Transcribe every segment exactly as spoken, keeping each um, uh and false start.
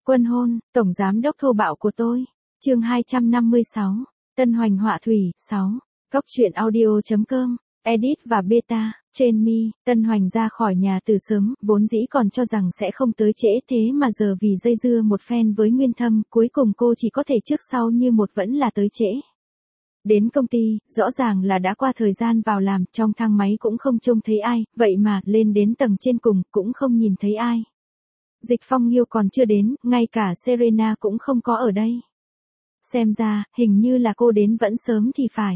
Quân hôn, tổng giám đốc thô bạo của tôi. Chương hai trăm năm mươi sáu. Tân Hoành họa thủy. sáu. Góc truyện audio chấm com. Edit và beta. Trên mi, Tân Hoành ra khỏi nhà từ sớm, vốn dĩ còn cho rằng sẽ không tới trễ, thế mà giờ vì dây dưa một phen với Nguyên Thâm, cuối cùng cô chỉ có thể trước sau như một vẫn là tới trễ. Đến công ty, rõ ràng là đã qua thời gian vào làm, trong thang máy cũng không trông thấy ai, vậy mà lên đến tầng trên cùng cũng không nhìn thấy ai. Dịch Phong Nghiêu còn chưa đến, ngay cả Serena cũng không có ở đây. Xem ra, hình như là cô đến vẫn sớm thì phải.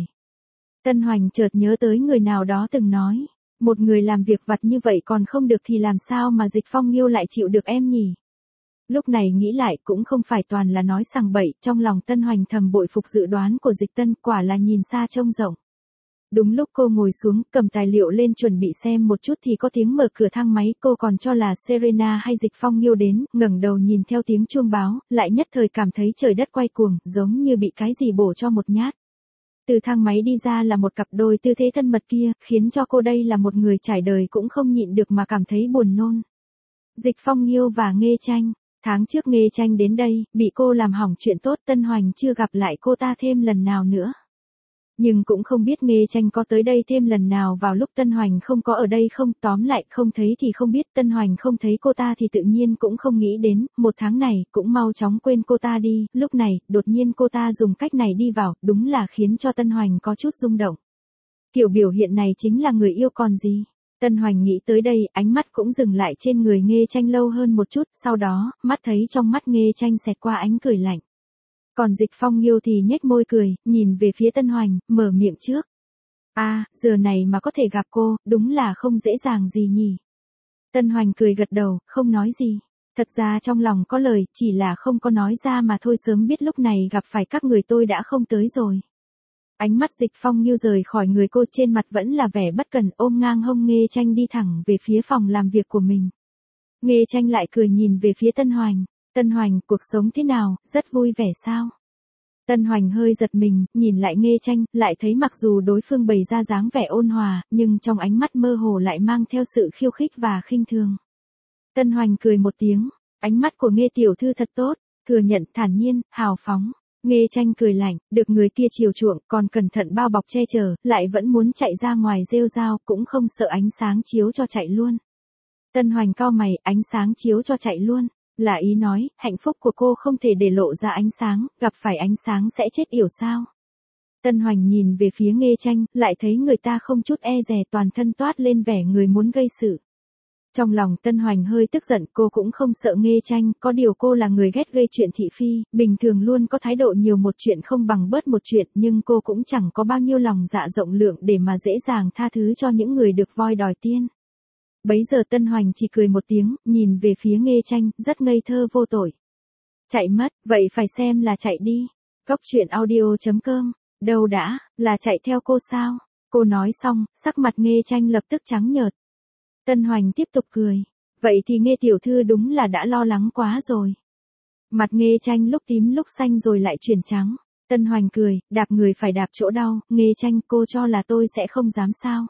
Tân Hoành chợt nhớ tới người nào đó từng nói, một người làm việc vặt như vậy còn không được thì làm sao mà Dịch Phong Nghiêu lại chịu được em nhỉ? Lúc này nghĩ lại cũng không phải toàn là nói sằng bậy, trong lòng Tân Hoành thầm bội phục dự đoán của Dịch Tân, quả là nhìn xa trông rộng. Đúng lúc cô ngồi xuống, cầm tài liệu lên chuẩn bị xem một chút thì có tiếng mở cửa thang máy, cô còn cho là Serena hay Dịch Phong Nghiêu đến, ngẩng đầu nhìn theo tiếng chuông báo, lại nhất thời cảm thấy trời đất quay cuồng, giống như bị cái gì bổ cho một nhát. Từ thang máy đi ra là một cặp đôi tư thế thân mật kia, khiến cho cô đây là một người trải đời cũng không nhịn được mà cảm thấy buồn nôn. Dịch Phong Nghiêu và Nghê Tranh. Tháng trước Nghê Tranh đến đây, bị cô làm hỏng chuyện tốt, Tân Hoành chưa gặp lại cô ta thêm lần nào nữa. Nhưng cũng không biết Nghê Tranh có tới đây thêm lần nào vào lúc Tân Hoành không có ở đây không, tóm lại không thấy thì không biết, Tân Hoành không thấy cô ta thì tự nhiên cũng không nghĩ đến, một tháng này cũng mau chóng quên cô ta đi, lúc này, đột nhiên cô ta dùng cách này đi vào, đúng là khiến cho Tân Hoành có chút rung động. Kiểu biểu hiện này chính là người yêu còn gì. Tân Hoành nghĩ tới đây, ánh mắt cũng dừng lại trên người Nghê Tranh lâu hơn một chút, sau đó, mắt thấy trong mắt Nghê Tranh xẹt qua ánh cười lạnh. Còn Dịch Phong Nghiêu thì nhếch môi cười, nhìn về phía Tân Hoành, mở miệng trước. A, à, giờ này mà có thể gặp cô, đúng là không dễ dàng gì nhỉ. Tân Hoành cười gật đầu, không nói gì. Thật ra trong lòng có lời, chỉ là không có nói ra mà thôi, sớm biết lúc này gặp phải các người tôi đã không tới rồi. Ánh mắt Dịch Phong Nghiêu rời khỏi người cô, trên mặt vẫn là vẻ bất cần, ôm ngang hông Nghê Tranh đi thẳng về phía phòng làm việc của mình. Nghê Tranh lại cười nhìn về phía Tân Hoành. Tân Hoành, cuộc sống thế nào, rất vui vẻ sao? Tân Hoành hơi giật mình, nhìn lại Nghê Tranh, lại thấy mặc dù đối phương bày ra dáng vẻ ôn hòa, nhưng trong ánh mắt mơ hồ lại mang theo sự khiêu khích và khinh thường. Tân Hoành cười một tiếng, ánh mắt của Nghê tiểu thư thật tốt, thừa nhận thản nhiên, hào phóng. Nghê Tranh cười lạnh, được người kia chiều chuộng, còn cẩn thận bao bọc che chở, lại vẫn muốn chạy ra ngoài rêu rao, cũng không sợ ánh sáng chiếu cho chạy luôn. Tân Hoành cau mày, ánh sáng chiếu cho chạy luôn. Là ý nói, hạnh phúc của cô không thể để lộ ra ánh sáng, gặp phải ánh sáng sẽ chết yểu sao? Tân Hoành nhìn về phía Nghê Tranh, lại thấy người ta không chút e dè, toàn thân toát lên vẻ người muốn gây sự. Trong lòng Tân Hoành hơi tức giận, cô cũng không sợ Nghê Tranh, có điều cô là người ghét gây chuyện thị phi, bình thường luôn có thái độ nhiều một chuyện không bằng bớt một chuyện, nhưng cô cũng chẳng có bao nhiêu lòng dạ rộng lượng để mà dễ dàng tha thứ cho những người được voi đòi tiên. Bấy giờ Tân Hoành chỉ cười một tiếng, nhìn về phía Nghê Tranh, rất ngây thơ vô tội. Chạy mất, vậy phải xem là chạy đi. Góc truyện audio chấm com. Đâu đã, là chạy theo cô sao? Cô nói xong, sắc mặt Nghê Tranh lập tức trắng nhợt. Tân Hoành tiếp tục cười. Vậy thì Nghê tiểu thư đúng là đã lo lắng quá rồi. Mặt Nghê Tranh lúc tím lúc xanh rồi lại chuyển trắng. Tân Hoành cười, đạp người phải đạp chỗ đau, Nghê Tranh, cô cho là tôi sẽ không dám sao?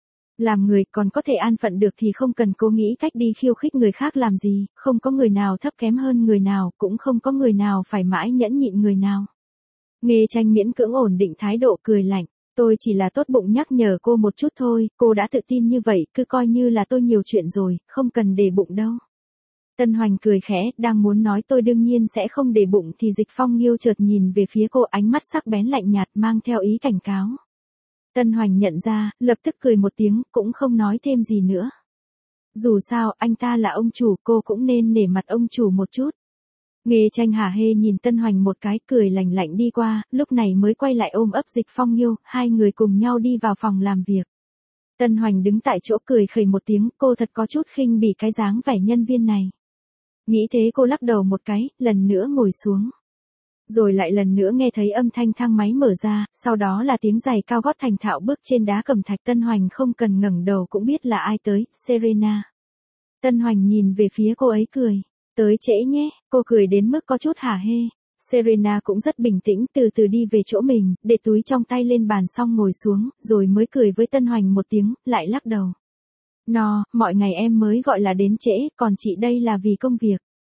Làm người còn có thể an phận được thì không cần cố nghĩ cách đi khiêu khích người khác làm gì, không có người nào thấp kém hơn người nào, cũng không có người nào phải mãi nhẫn nhịn người nào. Nghê Tranh miễn cưỡng ổn định thái độ, cười lạnh, tôi chỉ là tốt bụng nhắc nhở cô một chút thôi, cô đã tự tin như vậy, cứ coi như là tôi nhiều chuyện rồi, không cần để bụng đâu. Tân Hoành cười khẽ, đang muốn nói tôi đương nhiên sẽ không để bụng thì Dịch Phong Nghiêu chợt nhìn về phía cô, ánh mắt sắc bén lạnh nhạt mang theo ý cảnh cáo. Tân Hoành nhận ra, lập tức cười một tiếng, cũng không nói thêm gì nữa. Dù sao, anh ta là ông chủ, cô cũng nên nể mặt ông chủ một chút. Nghê Tranh hả hê nhìn Tân Hoành một cái, cười lạnh lạnh đi qua, lúc này mới quay lại ôm ấp Dịch Phong Nghiêu, hai người cùng nhau đi vào phòng làm việc. Tân Hoành đứng tại chỗ cười khẩy một tiếng, cô thật có chút khinh bỉ cái dáng vẻ nhân viên này. Nghĩ thế cô lắc đầu một cái, lần nữa ngồi xuống. Rồi lại lần nữa nghe thấy âm thanh thang máy mở ra, sau đó là tiếng giày cao gót thành thạo bước trên đá cẩm thạch. Tân Hoành không cần ngẩng đầu cũng biết là ai tới, Serena. Tân Hoành nhìn về phía cô ấy cười, tới trễ nhé, cô cười đến mức có chút hả hê. Serena cũng rất bình tĩnh, từ từ đi về chỗ mình, để túi trong tay lên bàn xong ngồi xuống, rồi mới cười với Tân Hoành một tiếng, lại lắc đầu. No, mọi ngày em mới gọi là đến trễ, còn chị đây là vì công việc.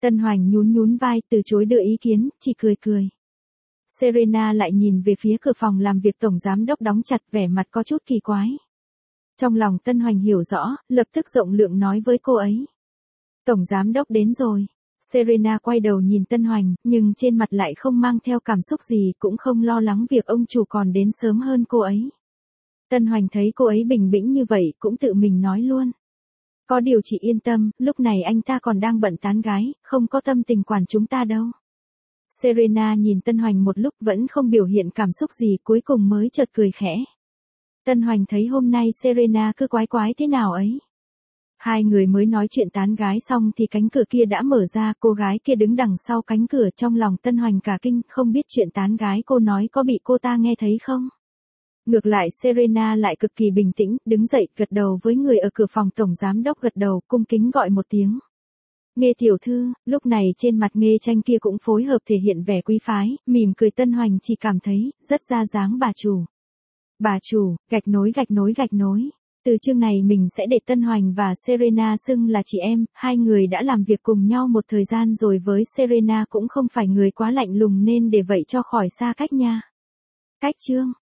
Tân Hoành nhún nhún vai từ chối đưa ý kiến, chỉ cười cười. Serena lại nhìn về phía cửa phòng làm việc tổng giám đốc đóng chặt, vẻ mặt có chút kỳ quái. Trong lòng Tân Hoành hiểu rõ, lập tức rộng lượng nói với cô ấy. Tổng giám đốc đến rồi. Serena quay đầu nhìn Tân Hoành, nhưng trên mặt lại không mang theo cảm xúc gì, cũng không lo lắng việc ông chủ còn đến sớm hơn cô ấy. Tân Hoành thấy cô ấy bình tĩnh như vậy, cũng tự mình nói luôn. Có điều chị yên tâm, lúc này anh ta còn đang bận tán gái, không có tâm tình quản chúng ta đâu. Serena nhìn Tân Hoành một lúc vẫn không biểu hiện cảm xúc gì, cuối cùng mới chợt cười khẽ. Tân Hoành thấy hôm nay Serena cứ quái quái thế nào ấy. Hai người mới nói chuyện tán gái xong thì cánh cửa kia đã mở ra, cô gái kia đứng đằng sau cánh cửa, trong lòng Tân Hoành cả kinh, không biết chuyện tán gái cô nói có bị cô ta nghe thấy không. Ngược lại Serena lại cực kỳ bình tĩnh, đứng dậy, gật đầu với người ở cửa phòng tổng giám đốc, gật đầu, cung kính gọi một tiếng. Nghê tiểu thư. Lúc này trên mặt Nghê Tranh kia cũng phối hợp thể hiện vẻ quý phái, mỉm cười. Tân Hoành chỉ cảm thấy, rất ra dáng bà chủ. Bà chủ, gạch nối gạch nối gạch nối. Từ chương này mình sẽ để Tân Hoành và Serena xưng là chị em, hai người đã làm việc cùng nhau một thời gian rồi, với Serena cũng không phải người quá lạnh lùng nên để vậy cho khỏi xa cách nha. Cách chương.